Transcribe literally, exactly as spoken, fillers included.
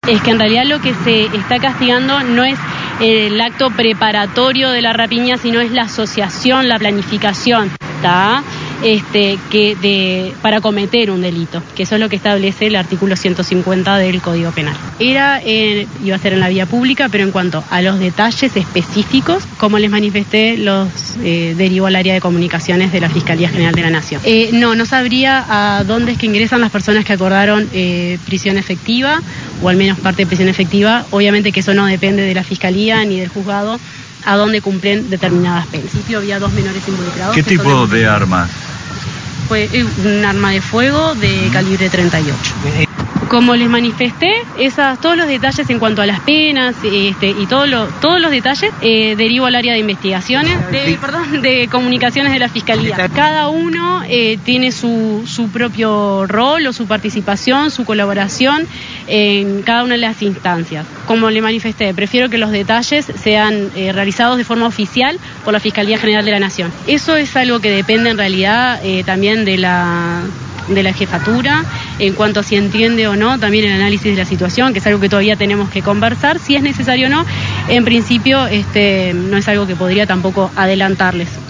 Es que en realidad lo que se está castigando no es el acto preparatorio de la rapiña, sino es la asociación, la planificación, ¿tá? Este, que de, para cometer un delito, que eso es lo que establece el artículo ciento cincuenta del Código Penal. Era, eh, iba a ser en la vía pública, pero en cuanto a los detalles específicos, como les manifesté, los eh, derivo al área de comunicaciones de la Fiscalía General de la Nación. Eh, no, no sabría a dónde es que ingresan las personas que acordaron eh, prisión efectiva, o al menos parte de prisión efectiva. Obviamente que eso no depende de la Fiscalía ni del juzgado, a dónde cumplen determinadas penas. En principio había dos menores involucrados. ¿Qué tipo de armas? Fue un arma de fuego de calibre treinta y ocho. Como les manifesté, esas, todos los detalles en cuanto a las penas este, y todo lo, todos los detalles eh, derivo al área de investigaciones, de, perdón, de comunicaciones de la Fiscalía. Cada uno eh, tiene su, su propio rol o su participación, su colaboración en cada una de las instancias. Como le manifesté, prefiero que los detalles sean eh, realizados de forma oficial por la Fiscalía General de la Nación. Eso es algo que depende en realidad eh, también de la... de la jefatura, en cuanto a si entiende o no también el análisis de la situación, que es algo que todavía tenemos que conversar, si es necesario o no. En principio este, no es algo que podría tampoco adelantarles.